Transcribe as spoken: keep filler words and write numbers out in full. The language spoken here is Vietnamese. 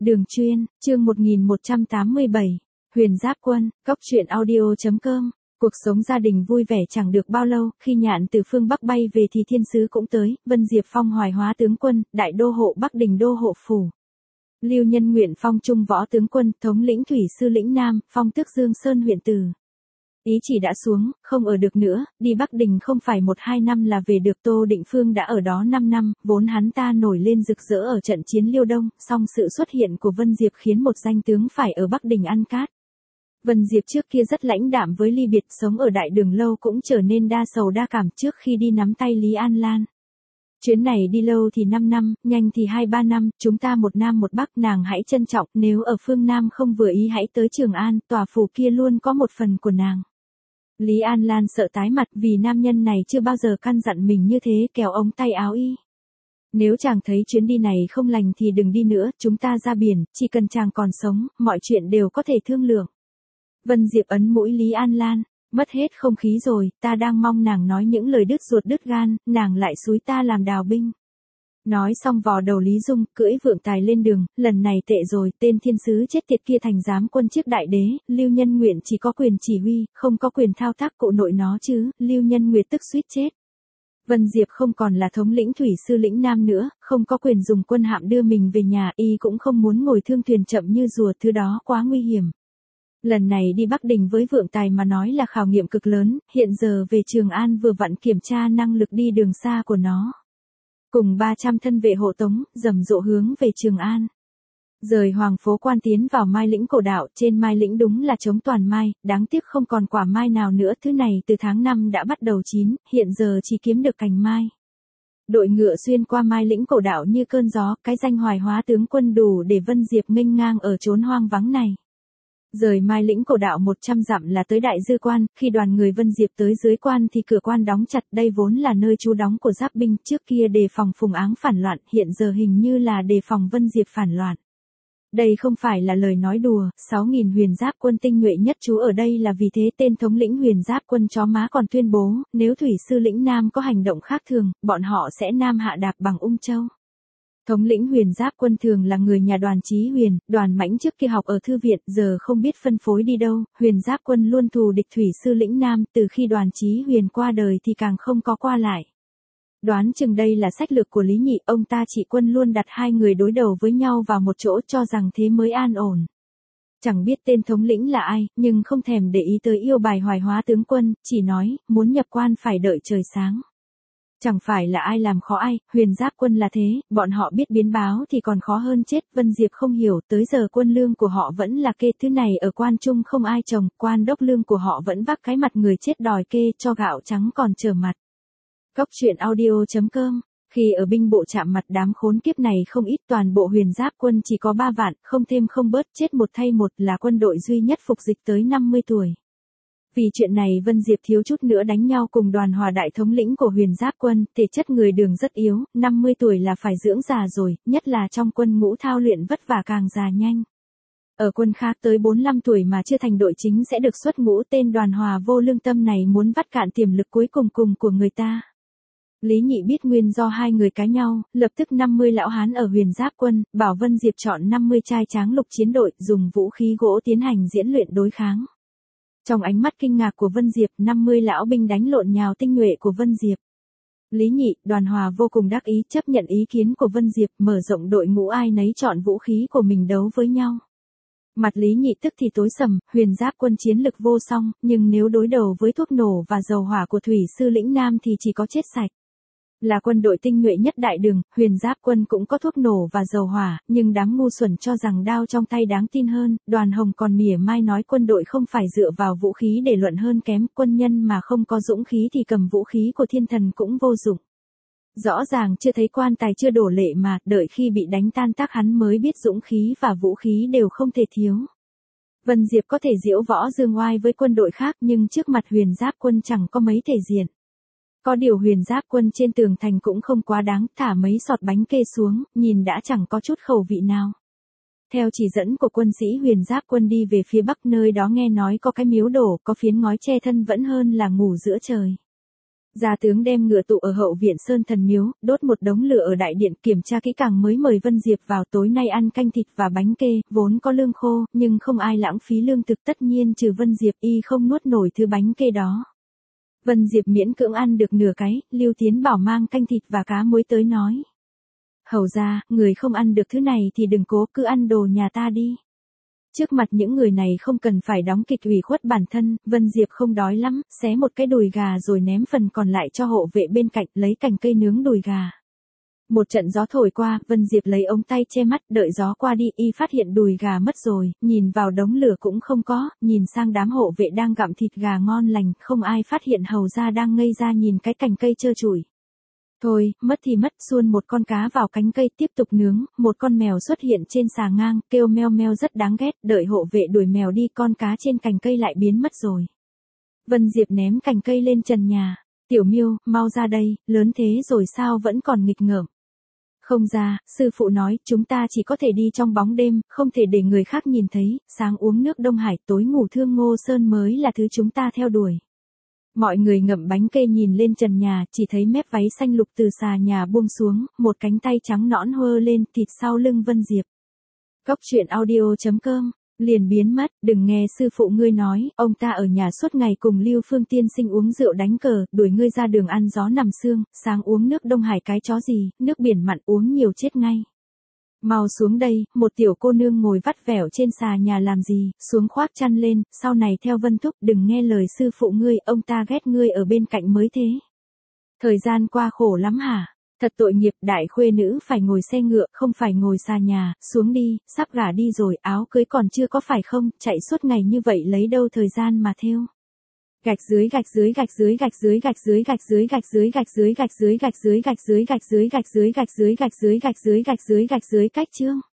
Đường chuyên, chương một nghìn một trăm tám mươi bảy, Huyền Giáp Quân, cóc truyện audio chấm com. Cuộc sống gia đình vui vẻ chẳng được bao lâu, khi Nhạn từ phương Bắc bay về thì thiên sứ cũng tới, Vân Diệp phong hoài hóa tướng quân, đại đô hộ Bắc Đình đô hộ phủ. Lưu Nhân Nguyện phong trung võ tướng quân, thống lĩnh thủy sư lĩnh Nam, phong tước Dương Sơn huyện tử. Ý chỉ đã xuống, không ở được nữa, đi Bắc Đình không phải một hai năm là về được. Tô Định Phương đã ở đó năm năm, vốn hắn ta nổi lên rực rỡ ở trận chiến Liêu Đông, song sự xuất hiện của Vân Diệp khiến một danh tướng phải ở Bắc Đình ăn cát. Vân Diệp trước kia rất lãnh đạm với ly biệt, sống ở đại đường lâu cũng trở nên đa sầu đa cảm trước khi đi nắm tay Lý An Lan. Chuyến này đi lâu thì năm năm, nhanh thì hai ba năm, chúng ta một nam một bắc, nàng hãy trân trọng, nếu ở phương Nam không vừa ý hãy tới Trường An, tòa phủ kia luôn có một phần của nàng. Lý An Lan sợ tái mặt vì nam nhân này chưa bao giờ căn dặn mình như thế, kéo ống tay áo y. Nếu chàng thấy chuyến đi này không lành thì đừng đi nữa, chúng ta ra biển, chỉ cần chàng còn sống, mọi chuyện đều có thể thương lượng. Vân Diệp ấn mũi Lý An Lan, mất hết không khí rồi, ta đang mong nàng nói những lời đứt ruột đứt gan, nàng lại xúi ta làm đào binh. Nói xong vò đầu Lý Dung, cưỡi vượng tài lên đường, lần này tệ rồi, tên thiên sứ chết tiệt kia thành giám quân chiếc đại đế, Lưu Nhân Nguyện chỉ có quyền chỉ huy, không có quyền thao tác cụ nội nó chứ, Lưu Nhân Nguyệt tức suýt chết. Vân Diệp không còn là thống lĩnh thủy sư lĩnh Nam nữa, không có quyền dùng quân hạm đưa mình về nhà, y cũng không muốn ngồi thương thuyền chậm như rùa, thứ đó quá nguy hiểm. Lần này đi Bắc Đình với vượng tài mà nói là khảo nghiệm cực lớn, hiện giờ về Trường An vừa vặn kiểm tra năng lực đi đường xa của nó. Cùng ba trăm thân vệ hộ tống, rầm rộ hướng về Trường An. Rời Hoàng Phố Quan tiến vào Mai Lĩnh cổ đạo, trên Mai Lĩnh đúng là trống toàn mai, đáng tiếc không còn quả mai nào nữa, thứ này từ tháng năm đã bắt đầu chín, hiện giờ chỉ kiếm được cành mai. Đội ngựa xuyên qua Mai Lĩnh cổ đạo như cơn gió, cái danh hoài hóa tướng quân đủ để Vân Diệp nghênh ngang ở chốn hoang vắng này. Rời Mai Lĩnh cổ đạo một trăm dặm là tới Đại Dư Quan, khi đoàn người Vân Diệp tới dưới quan thì cửa quan đóng chặt, đây vốn là nơi trú đóng của giáp binh, trước kia đề phòng Phùng Áng phản loạn, hiện giờ hình như là đề phòng Vân Diệp phản loạn. Đây không phải là lời nói đùa, sáu nghìn huyền giáp quân tinh nhuệ nhất trú ở đây là vì thế tên thống lĩnh huyền giáp quân chó má còn tuyên bố, nếu thủy sư lĩnh Nam có hành động khác thường, bọn họ sẽ nam hạ đạp bằng Ung Châu. Thống lĩnh huyền giáp quân thường là người nhà Đoàn Chí Huyền, Đoàn Mãnh trước kia học ở thư viện, giờ không biết phân phối đi đâu, huyền giáp quân luôn thù địch thủy sư lĩnh Nam, từ khi Đoàn Chí Huyền qua đời thì càng không có qua lại. Đoán chừng đây là sách lược của Lý Nhị, ông ta chỉ quân luôn đặt hai người đối đầu với nhau vào một chỗ cho rằng thế mới an ổn. Chẳng biết tên thống lĩnh là ai, nhưng không thèm để ý tới yêu bài hoài hóa tướng quân, chỉ nói, muốn nhập quan phải đợi trời sáng. Chẳng phải là ai làm khó ai, huyền giáp quân là thế, bọn họ biết biến báo thì còn khó hơn chết, Vân Diệp không hiểu, tới giờ quân lương của họ vẫn là kê, thứ này ở quan trung không ai trồng, quan đốc lương của họ vẫn vác cái mặt người chết đòi kê, cho gạo trắng còn trở mặt. Cóc truyện audio chấm com. Khi ở binh bộ chạm mặt đám khốn kiếp này không ít, toàn bộ huyền giáp quân chỉ có ba vạn, không thêm không bớt, chết một thay một, là quân đội duy nhất phục dịch tới năm mươi tuổi. Vì chuyện này Vân Diệp thiếu chút nữa đánh nhau cùng Đoàn Hòa đại thống lĩnh của huyền giáp quân, thể chất người đường rất yếu, năm mươi tuổi là phải dưỡng già rồi, nhất là trong quân ngũ thao luyện vất vả càng già nhanh. Ở quân khác tới bốn mươi lăm tuổi mà chưa thành đội chính sẽ được xuất ngũ, tên Đoàn Hòa vô lương tâm này muốn vắt cạn tiềm lực cuối cùng cùng của người ta. Lý Nhị biết nguyên do hai người cãi nhau, lập tức năm mươi lão hán ở huyền giáp quân, bảo Vân Diệp chọn năm mươi trai tráng lục chiến đội, dùng vũ khí gỗ tiến hành diễn luyện đối kháng. Trong ánh mắt kinh ngạc của Vân Diệp, năm mươi lão binh đánh lộn nhào tinh nhuệ của Vân Diệp. Lý Nhị, Đoàn Hòa vô cùng đắc ý, chấp nhận ý kiến của Vân Diệp, mở rộng đội ngũ ai nấy chọn vũ khí của mình đấu với nhau. Mặt Lý Nhị tức thì tối sầm, huyền giáp quân chiến lực vô song, nhưng nếu đối đầu với thuốc nổ và dầu hỏa của thủy sư lĩnh Nam thì chỉ có chết sạch. Là quân đội tinh nhuệ nhất đại đường, huyền giáp quân cũng có thuốc nổ và dầu hỏa, nhưng đám ngu xuẩn cho rằng đao trong tay đáng tin hơn, Đoàn Hồng còn mỉa mai nói quân đội không phải dựa vào vũ khí để luận hơn kém, quân nhân mà không có dũng khí thì cầm vũ khí của thiên thần cũng vô dụng. Rõ ràng chưa thấy quan tài chưa đổ lệ mà, đợi khi bị đánh tan tác hắn mới biết dũng khí và vũ khí đều không thể thiếu. Vân Diệp có thể diễu võ dương oai với quân đội khác nhưng trước mặt huyền giáp quân chẳng có mấy thể diện. Có điều huyền giáp quân trên tường thành cũng không quá đáng, thả mấy sọt bánh kê xuống, nhìn đã chẳng có chút khẩu vị nào. Theo chỉ dẫn của quân sĩ huyền giáp quân đi về phía bắc, nơi đó nghe nói có cái miếu đổ, có phiến ngói che thân vẫn hơn là ngủ giữa trời. Gia tướng đem ngựa tụ ở hậu viện Sơn Thần Miếu, đốt một đống lửa ở đại điện, kiểm tra kỹ càng mới mời Vân Diệp vào. Tối nay ăn canh thịt và bánh kê, vốn có lương khô, nhưng không ai lãng phí lương thực, tất nhiên trừ Vân Diệp, y không nuốt nổi thứ bánh kê đó. Vân Diệp miễn cưỡng ăn được nửa cái, Lưu Tiến Bảo mang canh thịt và cá muối tới nói. Hầu ra, người không ăn được thứ này thì đừng cố, cứ ăn đồ nhà ta đi. Trước mặt những người này không cần phải đóng kịch ủy khuất bản thân, Vân Diệp không đói lắm, xé một cái đùi gà rồi ném phần còn lại cho hộ vệ bên cạnh, lấy cành cây nướng đùi gà. Một trận gió thổi qua, Vân Diệp lấy ống tay che mắt, đợi gió qua đi, y phát hiện đùi gà mất rồi, nhìn vào đống lửa cũng không có, nhìn sang đám hộ vệ đang gặm thịt gà ngon lành, không ai phát hiện hầu ra đang ngây ra nhìn cái cành cây trơ trụi. Thôi, mất thì mất, xuôn một con cá vào cánh cây tiếp tục nướng, một con mèo xuất hiện trên xà ngang, kêu meo meo rất đáng ghét, đợi hộ vệ đuổi mèo đi, con cá trên cành cây lại biến mất rồi. Vân Diệp ném cành cây lên trần nhà, Tiểu Miêu, mau ra đây, lớn thế rồi sao vẫn còn nghịch ngợm. Không ra, sư phụ nói, chúng ta chỉ có thể đi trong bóng đêm, không thể để người khác nhìn thấy, sáng uống nước Đông Hải, tối ngủ Thương Ngô Sơn mới là thứ chúng ta theo đuổi. Mọi người ngậm bánh kê nhìn lên trần nhà, chỉ thấy mép váy xanh lục từ xà nhà buông xuống, một cánh tay trắng nõn hơ lên, thịt sau lưng Vân Diệp. Góc truyện audio chấm com, liền biến mất, đừng nghe sư phụ ngươi nói, ông ta ở nhà suốt ngày cùng Lưu Phương tiên sinh uống rượu đánh cờ, đuổi ngươi ra đường ăn gió nằm sương, sáng uống nước Đông Hải cái chó gì, nước biển mặn uống nhiều chết ngay. Mau xuống đây, một tiểu cô nương ngồi vắt vẻo trên xà nhà làm gì, xuống khoác chăn lên, sau này theo Vân Thúc, đừng nghe lời sư phụ ngươi, ông ta ghét ngươi ở bên cạnh mới thế. Thời gian qua khổ lắm hả? Thật tội nghiệp, đại khuê nữ phải ngồi xe ngựa, không phải ngồi xà nhà, xuống đi, sắp gả đi rồi, áo cưới còn chưa có phải không, chạy suốt ngày như vậy lấy đâu thời gian mà thêu. Gạch dưới gạch dưới gạch dưới gạch dưới gạch dưới gạch dưới gạch dưới gạch dưới gạch dưới gạch dưới gạch dưới gạch dưới gạch dưới gạch dưới gạch dưới gạch dưới gạch dưới gạch dưới cách chương.